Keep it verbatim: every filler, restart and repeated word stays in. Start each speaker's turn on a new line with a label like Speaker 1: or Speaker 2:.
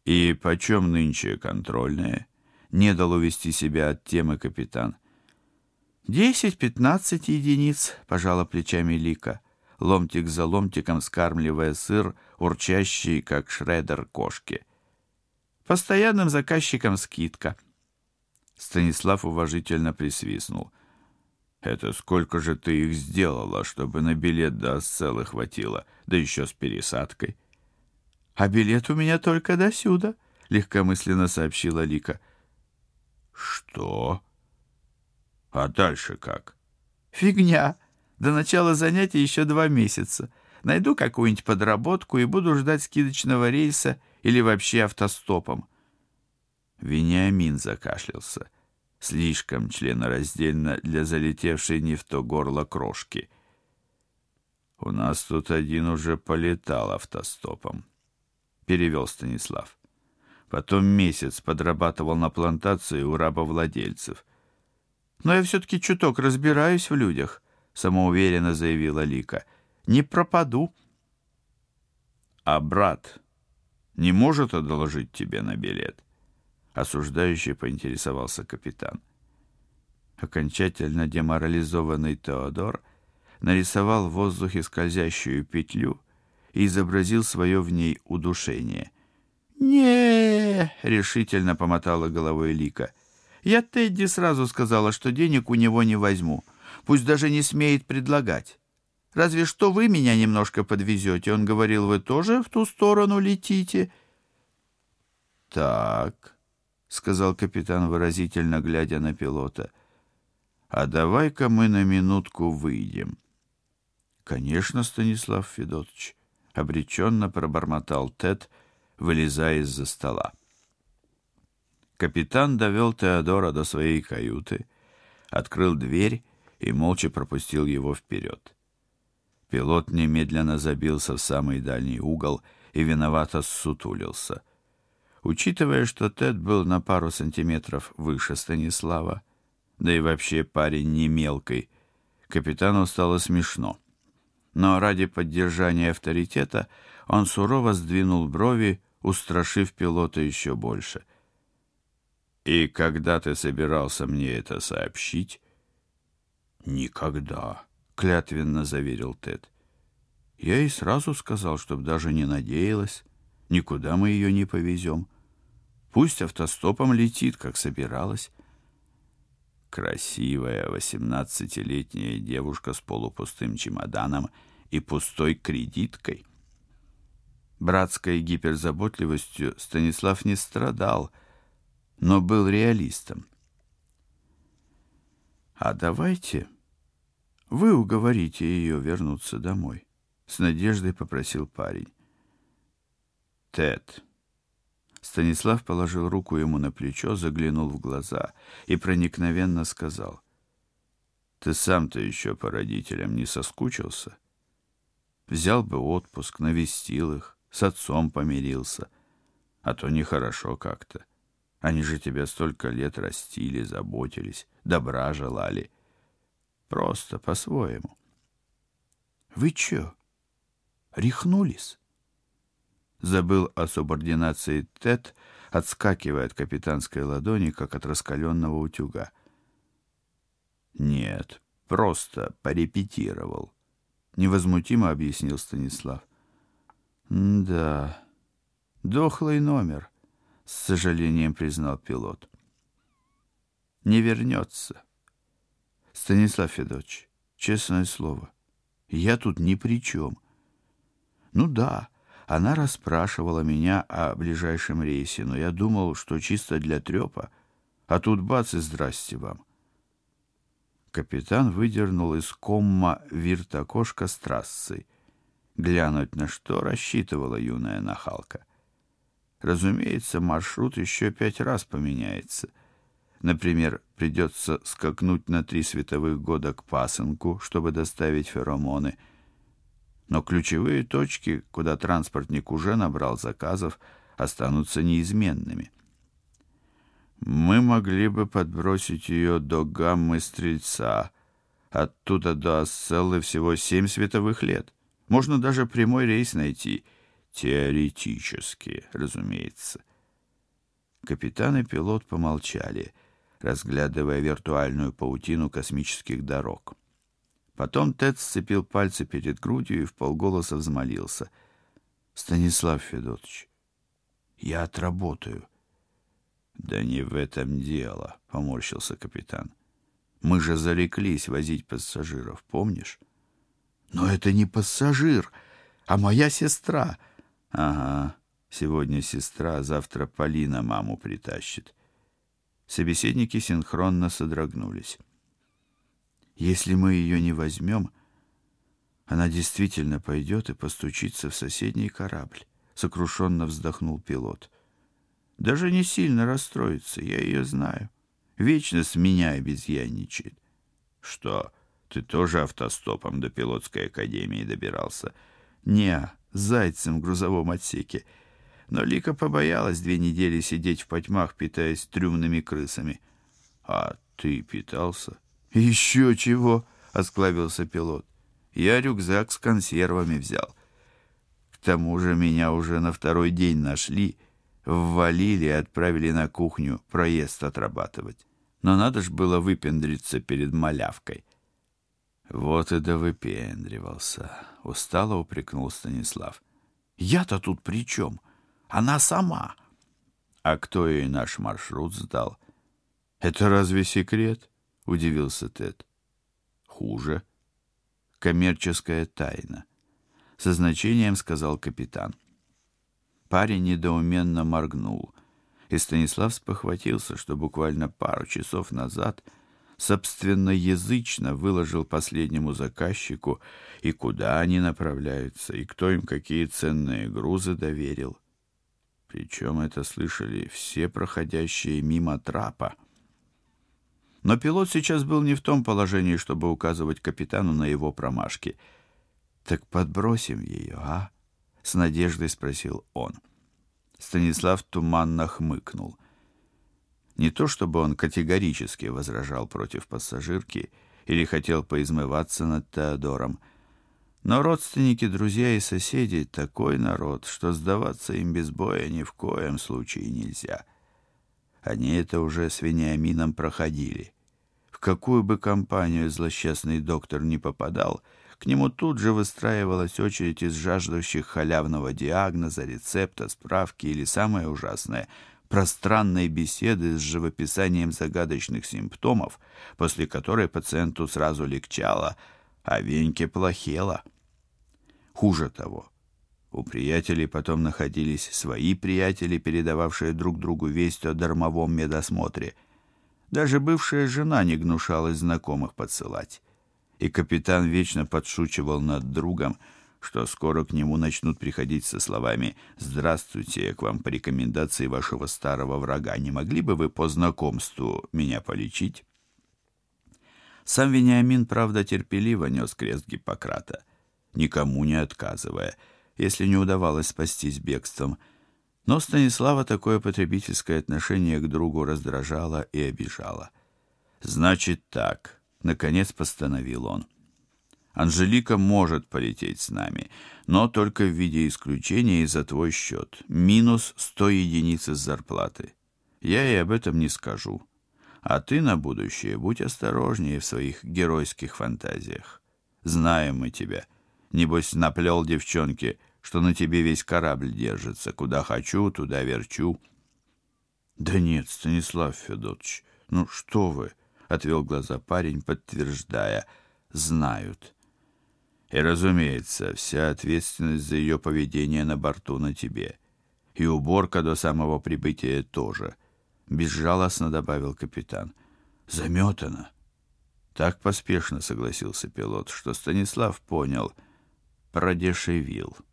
Speaker 1: «И почем нынче контрольные?» — не дал увести себя от темы капитан.
Speaker 2: «Десять-пятнадцать единиц», — пожала плечами Лика, ломтик за ломтиком скармливая сыр, урчащий, как шредер кошки. «Постоянным заказчикам скидка».
Speaker 1: Станислав уважительно присвистнул. «Это сколько же ты их сделала, чтобы на билет до Асцеллы хватило, да еще с пересадкой?»
Speaker 2: «А билет у меня только досюда», — легкомысленно сообщила Лика.
Speaker 1: «Что? А дальше как?»
Speaker 2: «Фигня. До начала занятий еще два месяца. Найду какую-нибудь подработку и буду ждать скидочного рейса или вообще автостопом».
Speaker 1: Вениамин закашлялся. Слишком членораздельно для залетевшей не в то горло крошки. «У нас тут один уже полетал автостопом», — перевел Станислав. «Потом месяц подрабатывал на плантации у рабовладельцев».
Speaker 2: «Но я все-таки чуток разбираюсь в людях», — самоуверенно заявила Лика. «Не пропаду».
Speaker 1: «А брат не может одолжить тебе на билет?» Осуждающе поинтересовался капитан. Окончательно деморализованный Теодор нарисовал в воздухе скользящую петлю и изобразил свое в ней удушение.
Speaker 2: не решительно помотала головой Лика. «Я Тедди сразу сказала, что денег у него не возьму. Пусть даже не смеет предлагать. Разве что вы меня немножко подвезете. Он говорил, вы тоже в ту сторону летите?»
Speaker 1: «Так», — сказал капитан, выразительно глядя на пилота, — «а давай-ка мы на минутку выйдем». «Конечно, Станислав Федотович», — обреченно пробормотал Тед, вылезая из-за стола. Капитан довел Теодора до своей каюты, открыл дверь и молча пропустил его вперед. Пилот немедленно забился в самый дальний угол и виновато ссутулился. Учитывая, что Тед был на пару сантиметров выше Станислава, да и вообще парень не мелкий, капитану стало смешно. Но ради поддержания авторитета он сурово сдвинул брови, устрашив пилота еще больше. «И когда ты собирался мне это сообщить?» «Никогда», — клятвенно заверил Тед. «Я и сразу сказал, чтоб даже не надеялась. Никуда мы ее не повезем. Пусть автостопом летит, как собиралась». Красивая восемнадцатилетняя девушка с полупустым чемоданом и пустой кредиткой. Братской гиперзаботливостью Станислав не страдал, но был реалистом. «А давайте вы уговорите ее вернуться домой», — с надеждой попросил парень. «Тед». Станислав положил руку ему на плечо, заглянул в глаза и проникновенно сказал: «Ты сам-то еще по родителям не соскучился? Взял бы отпуск, навестил их, с отцом помирился. А то нехорошо как-то. Они же тебя столько лет растили, заботились, добра желали. Просто по-своему». «Вы че, рехнулись?» Забыл о субординации Тед, отскакивая от капитанской ладони, как от раскаленного утюга. «Нет, просто порепетировал», — невозмутимо объяснил Станислав. «Да, дохлый номер», — с сожалением признал пилот. «Не вернется. Станислав Федотович, честное слово, я тут ни при чем. Ну да, она расспрашивала меня о ближайшем рейсе, но я думал, что чисто для трепа, а тут бац и здрасте вам». Капитан выдернул из комма вирт-окошко с трассой. Глянуть на что рассчитывала юная нахалка. Разумеется, маршрут еще пять раз поменяется. Например, придется скакнуть на три световых года к пасынку, чтобы доставить феромоны. Но ключевые точки, куда транспортник уже набрал заказов, останутся неизменными. Мы могли бы подбросить ее до гаммы-стрельца. Оттуда до Асцеллы всего семь световых лет. Можно даже прямой рейс найти. Теоретически, разумеется. Капитан и пилот помолчали, разглядывая виртуальную паутину космических дорог. Потом Тед сцепил пальцы перед грудью и вполголоса взмолился: «Станислав Федотович, я отработаю». «Да не в этом дело», — поморщился капитан. «Мы же зареклись возить пассажиров, помнишь?» «Но это не пассажир, а моя сестра». «Ага, сегодня сестра, а завтра Полина маму притащит». Собеседники синхронно содрогнулись. «Если мы ее не возьмем, она действительно пойдет и постучится в соседний корабль», — сокрушенно вздохнул пилот. «Даже не сильно расстроится, я ее знаю. Вечно с меня обезьянничает». «Что, ты тоже автостопом до пилотской академии добирался?» «Не, с Зайцем в грузовом отсеке. Но Лика побоялась две недели сидеть в потьмах, питаясь трюмными крысами». «А ты питался?» «Еще чего!» — осклабился пилот. «Я рюкзак с консервами взял. К тому же меня уже на второй день нашли, ввалили и отправили на кухню проезд отрабатывать. Но надо ж было выпендриться перед малявкой». «Вот и довыпендривался», — устало упрекнул Станислав. «Я-то тут при чем? Она сама». «А кто ей наш маршрут сдал?» «Это разве секрет?» — удивился Тед. «Хуже. Коммерческая тайна», — со значением сказал капитан. Парень недоуменно моргнул, и Станислав спохватился, что буквально пару часов назад собственноязычно выложил последнему заказчику, и куда они направляются, и кто им какие ценные грузы доверил. Причем это слышали все проходящие мимо трапа. Но пилот сейчас был не в том положении, чтобы указывать капитану на его промашки. «Так подбросим ее, а?» — с надеждой спросил он. Станислав туманно хмыкнул. Не то чтобы он категорически возражал против пассажирки или хотел поизмываться над Теодором, но родственники, друзья и соседи — такой народ, что сдаваться им без боя ни в коем случае нельзя. Они это уже с Вениамином проходили. В какую бы компанию злосчастный доктор не попадал, к нему тут же выстраивалась очередь из жаждущих халявного диагноза, рецепта, справки или, самое ужасное, пространной беседы с живописанием загадочных симптомов, после которой пациенту сразу легчало, а Веньке плохело. Хуже того, у приятелей потом находились свои приятели, передававшие друг другу весть о дармовом медосмотре. Даже бывшая жена не гнушалась знакомых подсылать. И капитан вечно подшучивал над другом, что скоро к нему начнут приходить со словами: «Здравствуйте, я к вам по рекомендации вашего старого врага. Не могли бы вы по знакомству меня полечить?» Сам Вениамин, правда, терпеливо нес крест Гиппократа, никому не отказывая, если не удавалось спастись бегством. Но Станислава такое потребительское отношение к другу раздражало и обижало. «Значит так», — наконец постановил он. «Анжелика может полететь с нами, но только в виде исключения и за твой счет. Минус сто единиц из зарплаты. Я ей об этом не скажу. А ты на будущее будь осторожнее в своих геройских фантазиях. Знаем мы тебя. Небось, наплел девчонке, что на тебе весь корабль держится. Куда хочу, туда верчу». «Да нет, Станислав Федотович, ну что вы?» — отвел глаза парень, подтверждая: «знают». «И, разумеется, вся ответственность за ее поведение на борту на тебе. И уборка до самого прибытия тоже», — безжалостно добавил капитан. «Заметано». Так поспешно согласился пилот, что Станислав понял — продешевил.